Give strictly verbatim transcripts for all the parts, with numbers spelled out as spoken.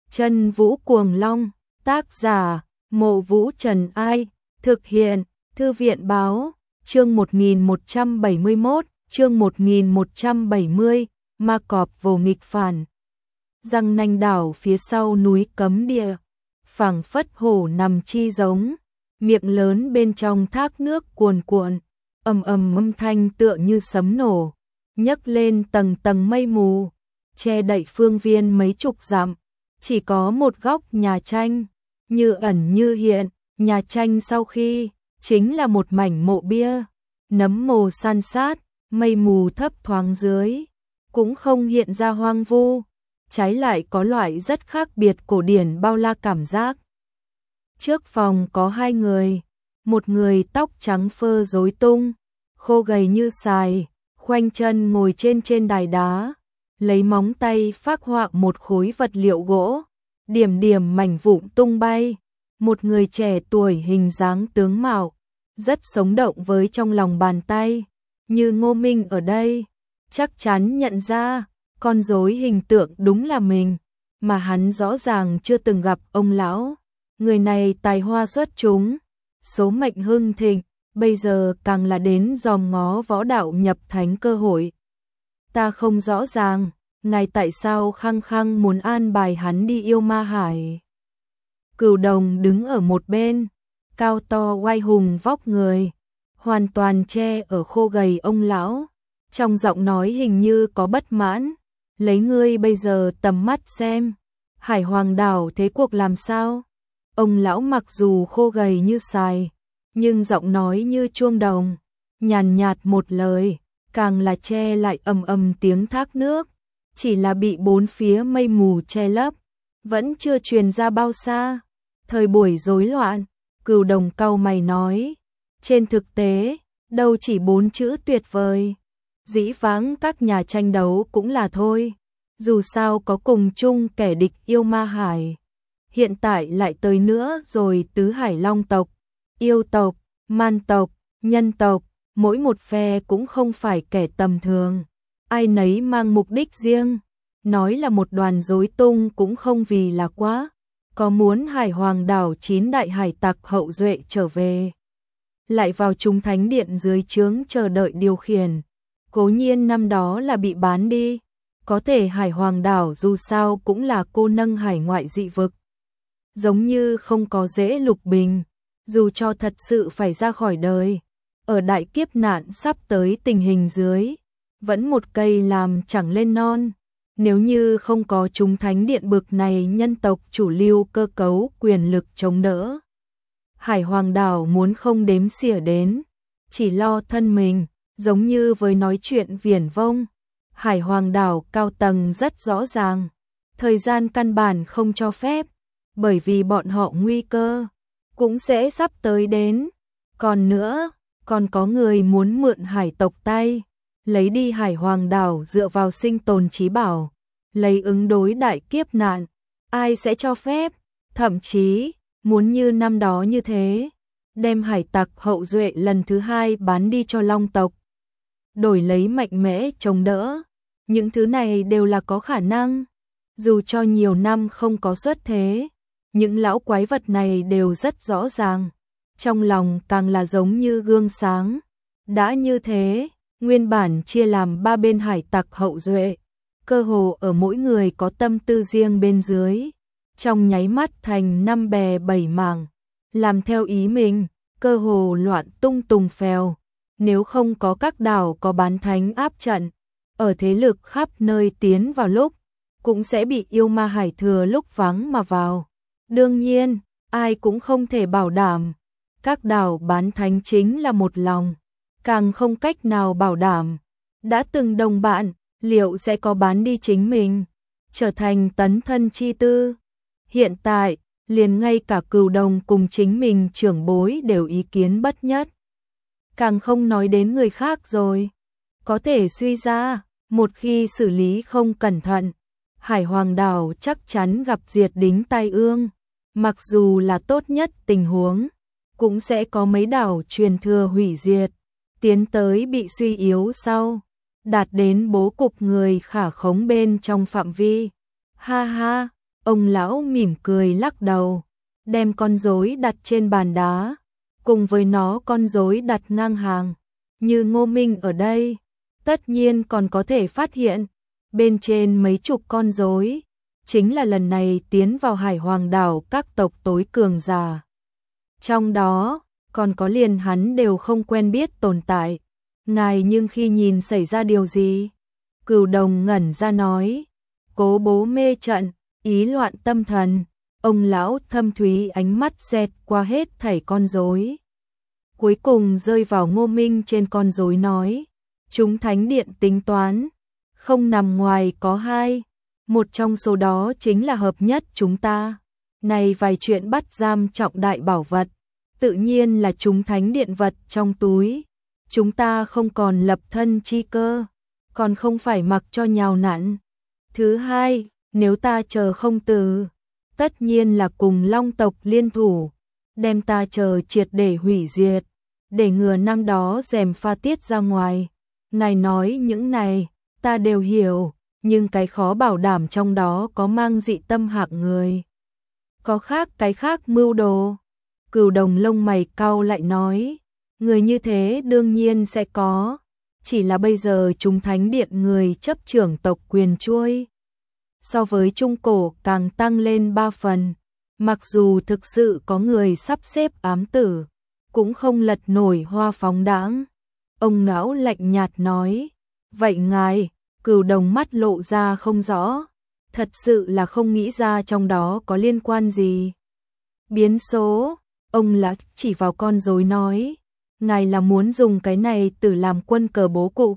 Chân Vũ Cuồng Long, tác giả, Mộ Vũ Trần Ai, thực hiện, Thư viện Báo, chương một nghìn một trăm bảy mươi mốt, chương một nghìn một trăm bảy mươi, ma cọp vồ nghịch phản. Răng nanh đảo phía sau núi cấm địa, phảng phất hổ nằm chi giống, miệng lớn bên trong thác nước cuồn cuộn, ầm ầm âm thanh tựa như sấm nổ, nhấc lên tầng tầng mây mù, che đậy phương viên mấy chục dặm, chỉ có một góc nhà tranh, như ẩn như hiện, nhà tranh sau khi, chính là một mảnh mộ bia, nấm mồ san sát, mây mù thấp thoáng dưới, cũng không hiện ra hoang vu, trái lại có loại rất khác biệt cổ điển bao la cảm giác. Trước phòng có hai người, một người tóc trắng phơ rối tung, khô gầy như sài, khoanh chân ngồi trên trên đài đá, lấy móng tay phác họa một khối vật liệu gỗ, điểm điểm mảnh vụn tung bay. Một người trẻ tuổi hình dáng tướng mạo, rất sống động với trong lòng bàn tay, như Ngô Minh ở đây, chắc chắn nhận ra, con rối hình tượng đúng là mình, mà hắn rõ ràng chưa từng gặp ông lão. Người này tài hoa xuất chúng, số mệnh hưng thịnh, bây giờ càng là đến dòm ngó võ đạo nhập thánh cơ hội. Ta không rõ ràng, ngài tại sao khăng khăng muốn an bài hắn đi yêu ma hải. Cửu Đồng đứng ở một bên, cao to oai hùng vóc người, hoàn toàn che ở khô gầy ông lão, trong giọng nói hình như có bất mãn, lấy ngươi bây giờ tầm mắt xem, Hải Hoàng đảo thế cuộc làm sao? Ông lão mặc dù khô gầy như sài, nhưng giọng nói như chuông đồng, nhàn nhạt một lời, càng là che lại ầm ầm tiếng thác nước, chỉ là bị bốn phía mây mù che lấp, vẫn chưa truyền ra bao xa. Thời buổi rối loạn, Cửu Đồng cau mày nói, trên thực tế, đâu chỉ bốn chữ tuyệt vời. Dĩ vãng các nhà tranh đấu cũng là thôi, dù sao có cùng chung kẻ địch yêu ma hải. Hiện tại lại tới nữa rồi tứ hải long tộc, yêu tộc, man tộc, nhân tộc, mỗi một phe cũng không phải kẻ tầm thường. Ai nấy mang mục đích riêng, nói là một đoàn rối tung cũng không vì là quá. Có muốn Hải Hoàng đảo chín đại hải tặc hậu duệ trở về, lại vào chúng thánh điện dưới trướng chờ đợi điều khiển. Cố nhiên năm đó là bị bán đi, có thể Hải Hoàng đảo dù sao cũng là cô nâng hải ngoại dị vực. Giống như không có dễ lục bình, dù cho thật sự phải ra khỏi đời, ở đại kiếp nạn sắp tới tình hình dưới, vẫn một cây làm chẳng lên non. Nếu như không có chúng thánh điện bực này nhân tộc chủ lưu cơ cấu quyền lực chống đỡ, Hải Hoàng đảo muốn không đếm xỉa đến, chỉ lo thân mình, giống như với nói chuyện viển vông. Hải Hoàng đảo cao tầng rất rõ ràng, thời gian căn bản không cho phép, bởi vì bọn họ nguy cơ cũng sẽ sắp tới đến. Còn nữa, còn có người muốn mượn hải tộc tay, lấy đi Hải Hoàng đảo dựa vào sinh tồn trí bảo, lấy ứng đối đại kiếp nạn, ai sẽ cho phép, thậm chí, muốn như năm đó như thế, đem hải tặc hậu duệ lần thứ hai bán đi cho long tộc, đổi lấy mạnh mẽ chống đỡ, những thứ này đều là có khả năng, dù cho nhiều năm không có xuất thế, những lão quái vật này đều rất rõ ràng, trong lòng càng là giống như gương sáng. Đã như thế, nguyên bản chia làm ba bên hải tặc hậu duệ, cơ hồ ở mỗi người có tâm tư riêng bên dưới, trong nháy mắt thành năm bè bảy mảng, làm theo ý mình, cơ hồ loạn tung tùng phèo. Nếu không có các đảo có bán thánh áp trận, ở thế lực khắp nơi tiến vào lúc, cũng sẽ bị yêu ma hải thừa lúc vắng mà vào. Đương nhiên, ai cũng không thể bảo đảm, các đảo bán thánh chính là một lòng, càng không cách nào bảo đảm, đã từng đồng bạn, liệu sẽ có bán đi chính mình, trở thành tấn thân chi tư. Hiện tại, liền ngay cả Cửu Đồng cùng chính mình trưởng bối đều ý kiến bất nhất. Càng không nói đến người khác rồi. Có thể suy ra, một khi xử lý không cẩn thận, Hải Hoàng đảo chắc chắn gặp diệt đính tai ương. Mặc dù là tốt nhất tình huống, cũng sẽ có mấy đảo truyền thừa hủy diệt, tiến tới bị suy yếu sau, đạt đến bố cục người khả khống bên trong phạm vi. Ha ha, Ông lão mỉm cười lắc đầu, đem con rối đặt trên bàn đá, cùng với nó con rối đặt ngang hàng, như Ngô Minh ở đây, tất nhiên còn có thể phát hiện, bên trên mấy chục con rối, chính là lần này tiến vào Hải Hoàng đảo các tộc tối cường giả. Trong đó, còn có liền hắn đều không quen biết tồn tại. Ngài nhưng khi nhìn xảy ra điều gì? Cửu Đồng ngẩn ra nói, cố bố mê trận, ý loạn tâm thần. Ông lão thâm thúy ánh mắt xẹt qua hết thảy con rối, cuối cùng rơi vào Ngô Minh trên con rối nói, chúng thánh điện tính toán, không nằm ngoài có hai, một trong số đó chính là hợp nhất chúng ta. Này vài chuyện bắt giam trọng đại bảo vật, tự nhiên là chúng thánh điện vật trong túi, chúng ta không còn lập thân chi cơ, còn không phải mặc cho nhào nặn. Thứ hai, nếu ta chờ không từ, tất nhiên là cùng Long tộc liên thủ, đem ta chờ triệt để hủy diệt, để ngừa năm đó rèm pha tiết ra ngoài. Ngài nói những này, ta đều hiểu, nhưng cái khó bảo đảm trong đó có mang dị tâm hạng người. Có khác cái khác mưu đồ. Cửu Đồng lông mày cau lại nói, người như thế đương nhiên sẽ có, chỉ là bây giờ chúng thánh điện người chấp trưởng tộc quyền chuôi. So với trung cổ càng tăng lên ba phần, mặc dù thực sự có người sắp xếp ám tử, cũng không lật nổi hoa phóng đãng. Ông lão lạnh nhạt nói, vậy ngài? Cửu Đồng mắt lộ ra không rõ, thật sự là không nghĩ ra trong đó có liên quan gì. Biến số, ông lão chỉ vào con rối nói, ngài là muốn dùng cái này tử làm quân cờ bố cục.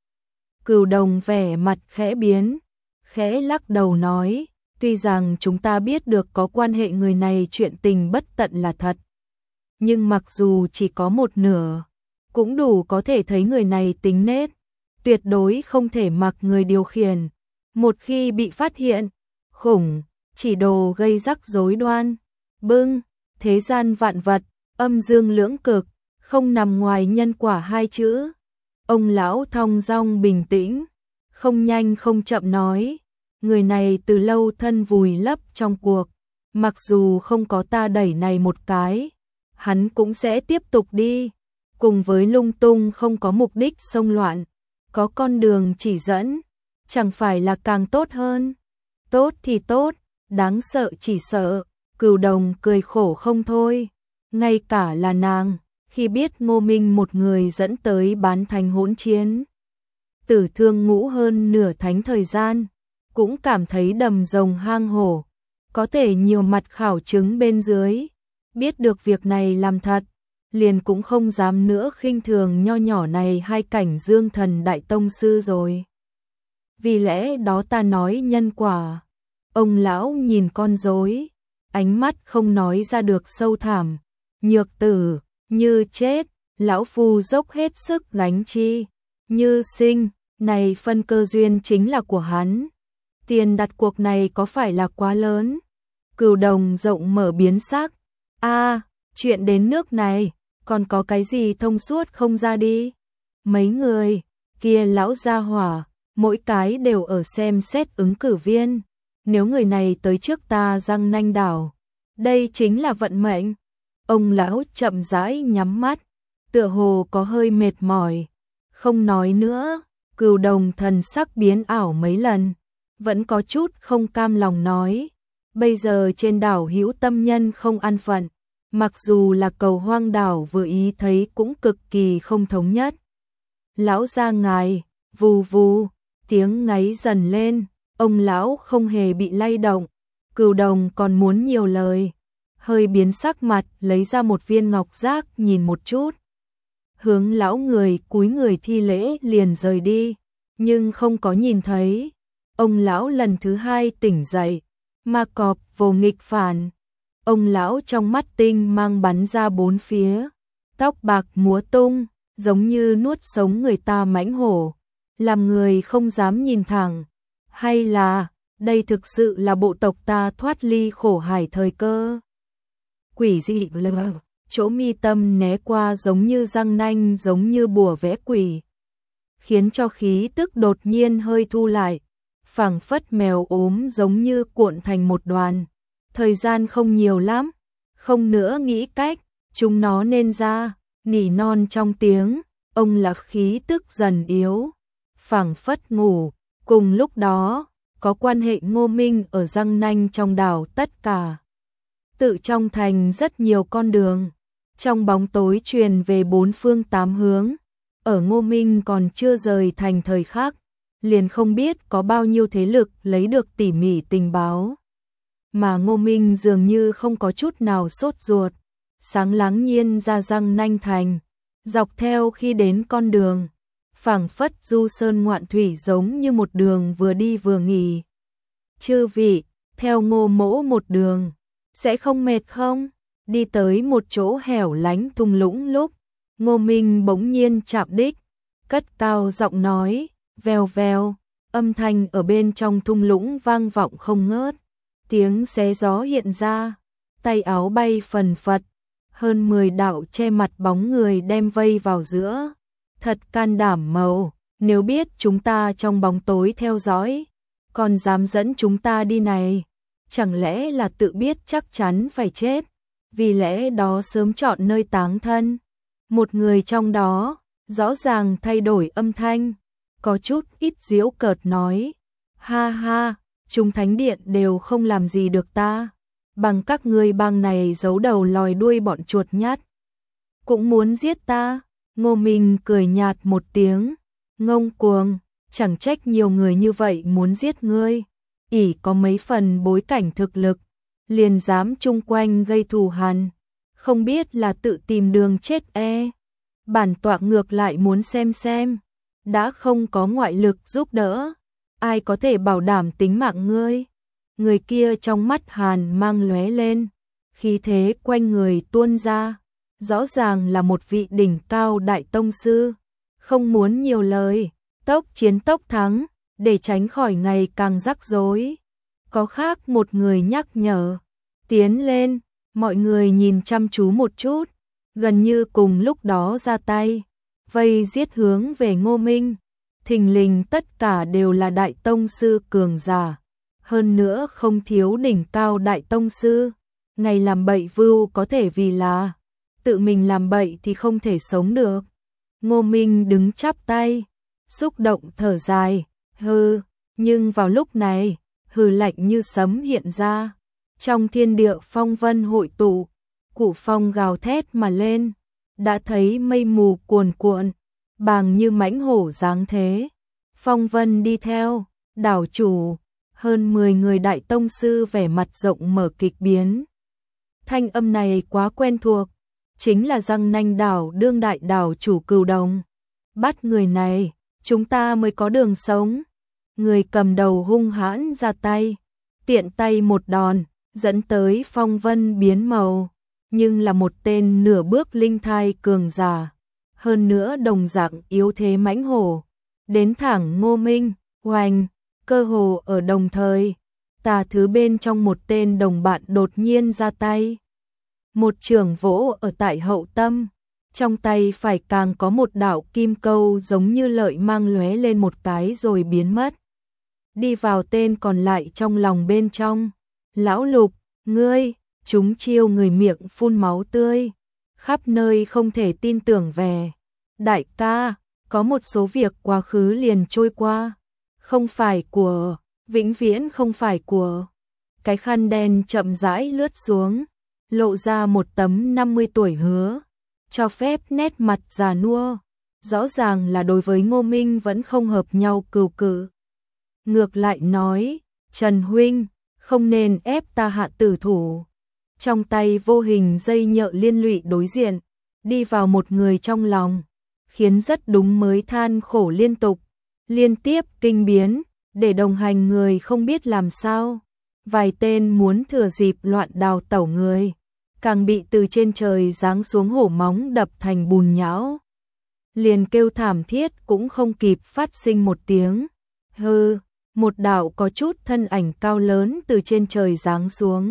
Cửu Đồng vẻ mặt khẽ biến, khẽ lắc đầu nói, tuy rằng chúng ta biết được có quan hệ người này chuyện tình bất tận là thật, nhưng mặc dù chỉ có một nửa, cũng đủ có thể thấy người này tính nết, tuyệt đối không thể mặc người điều khiển. Một khi bị phát hiện, khủng, chỉ đồ gây rắc rối đoan, bưng, thế gian vạn vật, âm dương lưỡng cực, không nằm ngoài nhân quả hai chữ. Ông lão thong dong bình tĩnh, không nhanh không chậm nói, người này từ lâu thân vùi lấp trong cuộc, mặc dù không có ta đẩy này một cái, hắn cũng sẽ tiếp tục đi, cùng với lung tung không có mục đích xông loạn, có con đường chỉ dẫn, chẳng phải là càng tốt hơn. Tốt thì tốt, đáng sợ chỉ sợ. Cửu Đồng cười khổ không thôi, ngay cả là nàng, khi biết Ngô Minh một người dẫn tới bán thành hỗn chiến, tử thương ngũ hơn nửa thánh thời gian, cũng cảm thấy đầm rồng hang hổ, có thể nhiều mặt khảo chứng bên dưới, biết được việc này làm thật, liền cũng không dám nữa khinh thường nho nhỏ này hai cảnh dương thần đại tông sư rồi. Vì lẽ đó ta nói nhân quả. Ông lão nhìn con rối, ánh mắt không nói ra được sâu thẳm. Nhược tử, như chết, lão phu dốc hết sức gánh chi. Như sinh, này phân cơ duyên chính là của hắn. Tiền đặt cuộc này có phải là quá lớn? Cửu Đồng rộng mở biến sắc. A, chuyện đến nước này, còn có cái gì thông suốt không ra đi? Mấy người, kia lão gia hỏa, mỗi cái đều ở xem xét ứng cử viên. Nếu người này tới trước ta răng nanh đảo, đây chính là vận mệnh. Ông lão chậm rãi nhắm mắt, tựa hồ có hơi mệt mỏi, không nói nữa. Cửu Đồng thần sắc biến ảo mấy lần, vẫn có chút không cam lòng nói, bây giờ trên đảo hữu tâm nhân không an phận, mặc dù là Cầu Hoang đảo vừa ý thấy cũng cực kỳ không thống nhất. Lão gia ngài, vù vù, tiếng ngáy dần lên, ông lão không hề bị lay động. Cửu Đồng còn muốn nhiều lời, hơi biến sắc mặt, lấy ra một viên ngọc giác nhìn một chút, hướng lão người cúi người thi lễ liền rời đi, nhưng không có nhìn thấy. Ông lão lần thứ hai tỉnh dậy, ma cọp vô nghịch phản. Ông lão trong mắt tinh mang bắn ra bốn phía, tóc bạc múa tung, giống như nuốt sống người ta mãnh hổ, làm người không dám nhìn thẳng. Hay là, đây thực sự là bộ tộc ta thoát ly khổ hải thời cơ? Quỷ dị lờ, chỗ mi tâm né qua giống như răng nanh, giống như bùa vẽ quỷ, khiến cho khí tức đột nhiên hơi thu lại, phảng phất mèo ốm giống như cuộn thành một đoàn. Thời gian không nhiều lắm, không nữa nghĩ cách, chúng nó nên ra, nỉ non trong tiếng, ông là khí tức dần yếu, phảng phất ngủ. Cùng lúc đó, có quan hệ Ngô Minh ở răng nanh trong đảo tất cả. Tự trong thành rất nhiều con đường, trong bóng tối truyền về bốn phương tám hướng, ở Ngô Minh còn chưa rời thành thời khắc, liền không biết có bao nhiêu thế lực lấy được tỉ mỉ tình báo. Mà Ngô Minh dường như không có chút nào sốt ruột, sáng láng nhiên ra răng nanh thành, dọc theo khi đến con đường, phảng phất du sơn ngoạn thủy giống như một đường vừa đi vừa nghỉ. Chư vị, theo Ngô mỗ một đường, sẽ không mệt không? Đi tới một chỗ hẻo lánh thung lũng lúc, Ngô Minh bỗng nhiên chạm đích, cất cao giọng nói, vèo vèo, âm thanh ở bên trong thung lũng vang vọng không ngớt, tiếng xé gió hiện ra, tay áo bay phần phật, hơn mười đạo che mặt bóng người đem vây vào giữa. Thật can đảm màu, nếu biết chúng ta trong bóng tối theo dõi, còn dám dẫn chúng ta đi này, chẳng lẽ là tự biết chắc chắn phải chết, vì lẽ đó sớm chọn nơi táng thân. Một người trong đó, rõ ràng thay đổi âm thanh, có chút ít giễu cợt nói, ha ha, chúng thánh điện đều không làm gì được ta, bằng các ngươi bang này giấu đầu lòi đuôi bọn chuột nhắt, cũng muốn giết ta. Ngô Minh cười nhạt một tiếng, ngông cuồng, chẳng trách nhiều người như vậy muốn giết ngươi, ỷ có mấy phần bối cảnh thực lực, liền dám chung quanh gây thù hằn, không biết là tự tìm đường chết e. Bản tọa ngược lại muốn xem xem, đã không có ngoại lực giúp đỡ, ai có thể bảo đảm tính mạng ngươi. Người kia trong mắt hàn mang lóe lên, khí thế quanh người tuôn ra, rõ ràng là một vị đỉnh cao đại tông sư, không muốn nhiều lời, tốc chiến tốc thắng, để tránh khỏi ngày càng rắc rối. Có khác một người nhắc nhở, tiến lên, mọi người nhìn chăm chú một chút, gần như cùng lúc đó ra tay, vây giết hướng về Ngô Minh. Thình lình tất cả đều là đại tông sư cường giả, hơn nữa không thiếu đỉnh cao đại tông sư. Ngày làm bậy vưu có thể vì là tự mình làm bậy thì không thể sống được. Ngô Minh đứng chắp tay, xúc động thở dài, hừ, nhưng vào lúc này, hừ lạnh như sấm hiện ra. Trong thiên địa phong vân hội tụ, củ phong gào thét mà lên, đã thấy mây mù cuồn cuộn, bàng như mãnh hổ dáng thế. Phong vân đi theo, đảo chủ, hơn mười người đại tông sư vẻ mặt rộng mở kịch biến. Thanh âm này quá quen thuộc, chính là răng nanh đảo đương đại đảo chủ Cửu Đồng. Bắt người này, chúng ta mới có đường sống. Người cầm đầu hung hãn ra tay, tiện tay một đòn, dẫn tới phong vân biến màu, nhưng là một tên nửa bước linh thai cường giả, hơn nữa đồng dạng yếu thế mãnh hổ, đến thẳng Ngô Minh, oanh, cơ hồ ở đồng thời, tà thứ bên trong một tên đồng bạn đột nhiên ra tay. Một trường vỗ ở tại hậu tâm, trong tay phải càng có một đạo kim câu giống như lợi mang lóe lên một cái rồi biến mất. Đi vào tên còn lại trong lòng bên trong, lão Lục, ngươi, chúng chiêu người miệng phun máu tươi, khắp nơi không thể tin tưởng về. Đại ca, có một số việc quá khứ liền trôi qua, không phải của, vĩnh viễn không phải của. Cái khăn đen chậm rãi lướt xuống, lộ ra một tấm năm mươi tuổi hứa, cho phép nét mặt già nua, rõ ràng là đối với Ngô Minh vẫn không hợp nhau cừu cự. Ngược lại nói, Trần huynh, không nên ép ta hạ tử thủ. Trong tay vô hình dây nhợ liên lụy đối diện, đi vào một người trong lòng, khiến rất đúng mới than khổ liên tục, liên tiếp kinh biến, để đồng hành người không biết làm sao. Vài tên muốn thừa dịp loạn đào tẩu người, càng bị từ trên trời giáng xuống hổ móng đập thành bùn nhão. Liền kêu thảm thiết cũng không kịp phát sinh một tiếng. Hừ, một đạo có chút thân ảnh cao lớn từ trên trời giáng xuống.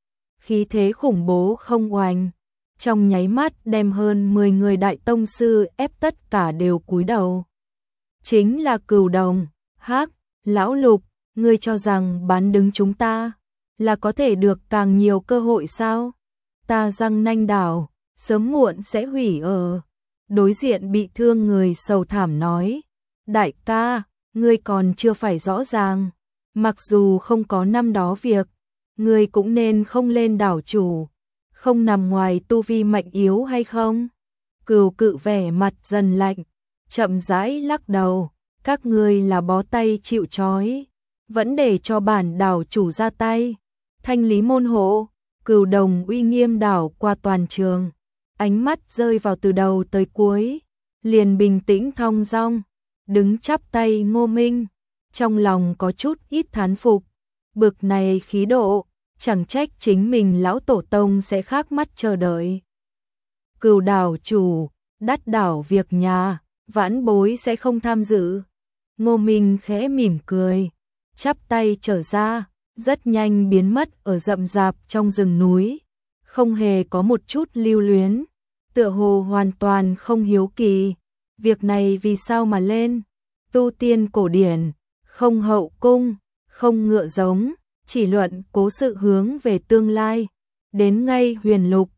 Khí thế khủng bố không oanh, trong nháy mắt đem hơn mười người đại tông sư ép tất cả đều cúi đầu. Chính là Cửu Đồng, hắc, lão Lục, ngươi cho rằng bán đứng chúng ta là có thể được càng nhiều cơ hội sao? Ta răng nanh đảo, sớm muộn sẽ hủy ở. Đối diện bị thương người sầu thảm nói, đại ca, ngươi còn chưa phải rõ ràng, mặc dù không có năm đó việc, ngươi cũng nên không lên đảo chủ, không nằm ngoài tu vi mạnh yếu hay không? Cừu Cự vẻ mặt dần lạnh, chậm rãi lắc đầu, các ngươi là bó tay chịu trói, vẫn để cho bản đảo chủ ra tay. Thanh lý môn hộ, Cừu Đồng uy nghiêm đảo qua toàn trường, ánh mắt rơi vào từ đầu tới cuối, liền bình tĩnh thong dong, đứng chắp tay Ngô Minh, trong lòng có chút ít thán phục, bực này khí độ, chẳng trách chính mình lão tổ tông sẽ khác mắt chờ đợi. Cừu đảo chủ, đắt đảo việc nhà, vãn bối sẽ không tham dự. Ngô Minh khẽ mỉm cười, chắp tay trở ra, rất nhanh biến mất ở rậm rạp trong rừng núi, không hề có một chút lưu luyến, tựa hồ hoàn toàn không hiếu kỳ. Việc này vì sao mà lên? Tu tiên cổ điển, không hậu cung, không ngựa giống, chỉ luận cố sự hướng về tương lai. Đến ngay huyền lục,